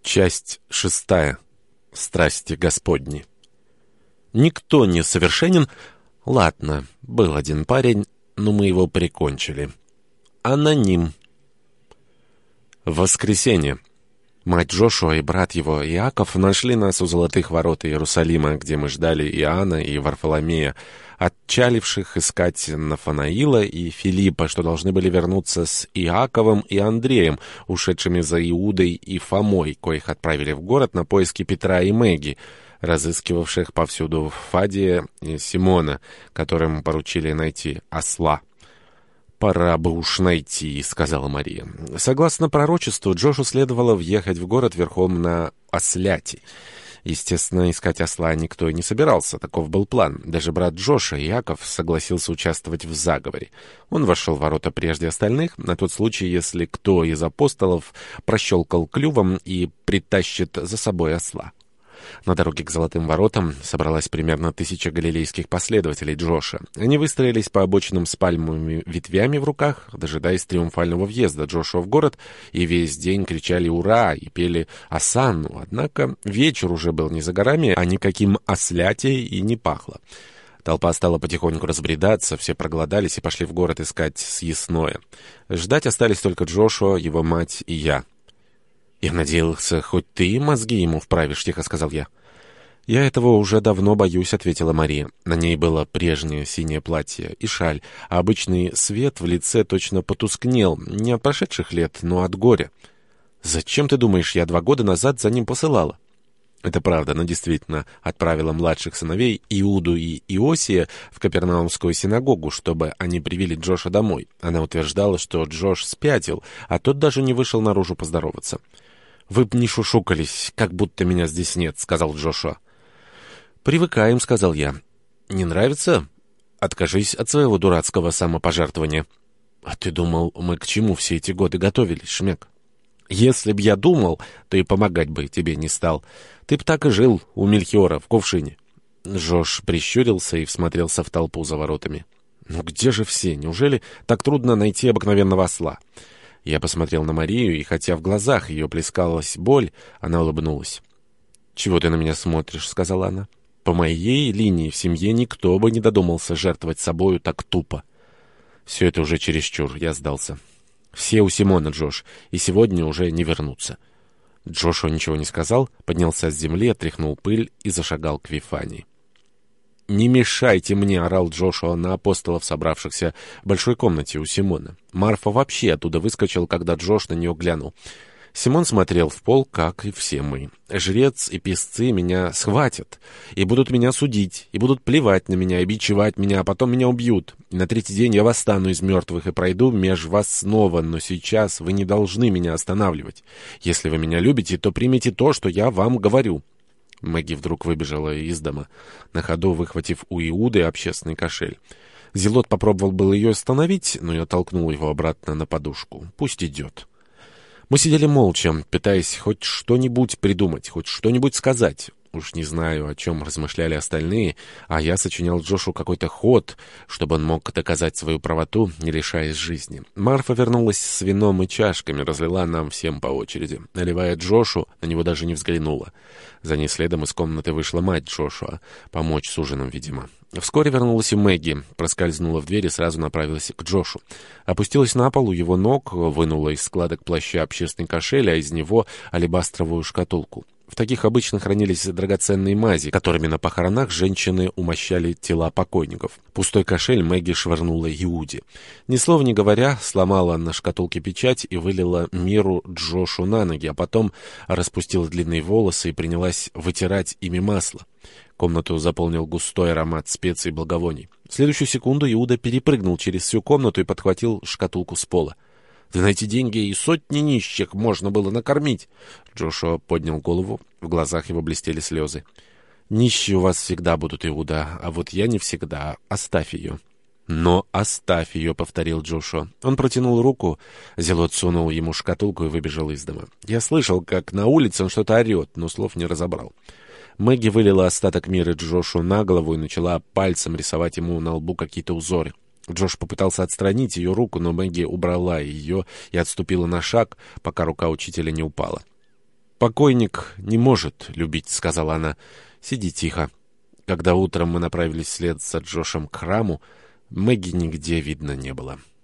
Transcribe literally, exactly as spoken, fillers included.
Часть шестая. Страсти Господни. Никто не совершенен. Ладно, был один парень, но мы его прикончили. Аноним. Воскресенье. Мать Джошуа и брат его Иаков нашли нас у золотых ворот Иерусалима, где мы ждали Иоанна и Варфоломея, отчаливших искать Нафанаила и Филиппа, что должны были вернуться с Иаковом и Андреем, ушедшими за Иудой и Фомой, коих отправили в город на поиски Петра и Меги, разыскивавших повсюду Фадия и Симона, которым поручили найти осла. «Пора бы уж найти», — сказала Мария. Согласно пророчеству, Джошу следовало въехать в город верхом на осляти. Естественно, искать осла никто и не собирался, таков был план. Даже брат Джоша, Иаков, согласился участвовать в заговоре. Он вошел в ворота прежде остальных, на тот случай, если кто из апостолов прощелкал клювом и притащит за собой осла. На дороге к Золотым воротам собралась примерно тысяча галилейских последователей Джоша. Они выстроились по обочинам с пальмовыми ветвями в руках, дожидаясь триумфального въезда Джошуа в город, и весь день кричали «Ура!» и пели «Осанну». Однако вечер уже был не за горами, а никаким ослятей и не пахло. Толпа стала потихоньку разбредаться, все проголодались и пошли в город искать съестное. Ждать остались только Джошуа, его мать и я. «Я надеялся, хоть ты мозги ему вправишь», — тихо сказал я. «Я этого уже давно боюсь», — ответила Мария. На ней было прежнее синее платье и шаль, а обычный свет в лице точно потускнел, не от прошедших лет, но от горя. «Зачем, ты думаешь, я два года назад за ним посылала?» Это правда, она действительно отправила младших сыновей Иуду и Иосия в Капернаумскую синагогу, чтобы они привели Джоша домой. Она утверждала, что Джош спятил, а тот даже не вышел наружу поздороваться. «Вы б не шушукались, как будто меня здесь нет», — сказал Джошуа. «Привыкаем», — сказал я. «Не нравится? Откажись от своего дурацкого самопожертвования». «А ты думал, мы к чему все эти годы готовились, Шмек?» «Если б я думал, то и помогать бы тебе не стал. Ты б так и жил у Мельхиора в кувшине». Джош прищурился и всмотрелся в толпу за воротами. «Ну где же все? Неужели так трудно найти обыкновенного осла?» Я посмотрел на Марию, и хотя в глазах ее плескалась боль, она улыбнулась. «Чего ты на меня смотришь?» — сказала она. «По моей линии в семье никто бы не додумался жертвовать собою так тупо». «Все это уже чересчур», — я сдался. «Все у Симона, Джош, и сегодня уже не вернутся». Джошуа ничего не сказал, поднялся с земли, отряхнул пыль и зашагал к Вифании. «Не мешайте мне!» — орал Джошуа на апостолов, собравшихся в большой комнате у Симона. Марфа вообще оттуда выскочил, когда Джош на нее глянул. Симон смотрел в пол, как и все мы. «Жрец и песцы меня схватят, и будут меня судить, и будут плевать на меня, и бичевать меня, а потом меня убьют. И на третий день я восстану из мертвых и пройду меж вас снова, но сейчас вы не должны меня останавливать. Если вы меня любите, то примите то, что я вам говорю». Мэгги вдруг выбежала из дома, на ходу выхватив у Иуды общественный кошель. Зелот попробовал было ее остановить, но я толкнул его обратно на подушку. «Пусть идет». Мы сидели молча, пытаясь хоть что-нибудь придумать, хоть что-нибудь сказать. Уж не знаю, о чем размышляли остальные, а я сочинял Джошу какой-то ход, чтобы он мог доказать свою правоту, не лишаясь жизни. Марфа вернулась с вином и чашками, разлила нам всем по очереди. Наливая Джошу, на него даже не взглянула. За ней следом из комнаты вышла мать Джошуа, помочь с ужином, видимо. Вскоре вернулась и Мэгги, проскользнула в дверь и сразу направилась к Джошу. Опустилась на пол у его ног, вынула из складок плаща общественный кошель, а из него алебастровую шкатулку. В таких обычно хранились драгоценные мази, которыми на похоронах женщины умощали тела покойников. Пустой кошель Мэгги швырнула Иуде. Ни слова не говоря, сломала на шкатулке печать и вылила миру Джошу на ноги, а потом распустила длинные волосы и принялась вытирать ими масло. Комнату заполнил густой аромат специй и благовоний. В следующую секунду Иуда перепрыгнул через всю комнату и подхватил шкатулку с пола. «Да на эти деньги и сотни нищих можно было накормить!» Джошуа поднял голову, в глазах его блестели слезы. «Нищие у вас всегда будут, Иуда, а вот я не всегда. Оставь ее». «Но оставь ее», — повторил Джошуа. Он протянул руку, Зелот сунул ему шкатулку и выбежал из дома. Я слышал, как на улице он что-то орет, но слов не разобрал. Мэгги вылила остаток мира Джошу на голову и начала пальцем рисовать ему на лбу какие-то узоры. Джош попытался отстранить ее руку, но Мэгги убрала ее и отступила на шаг, пока рука учителя не упала. «Покойник не может любить», — сказала она. «Сиди тихо». Когда утром мы направились вслед за Джошем к храму, Мэгги нигде видно не было.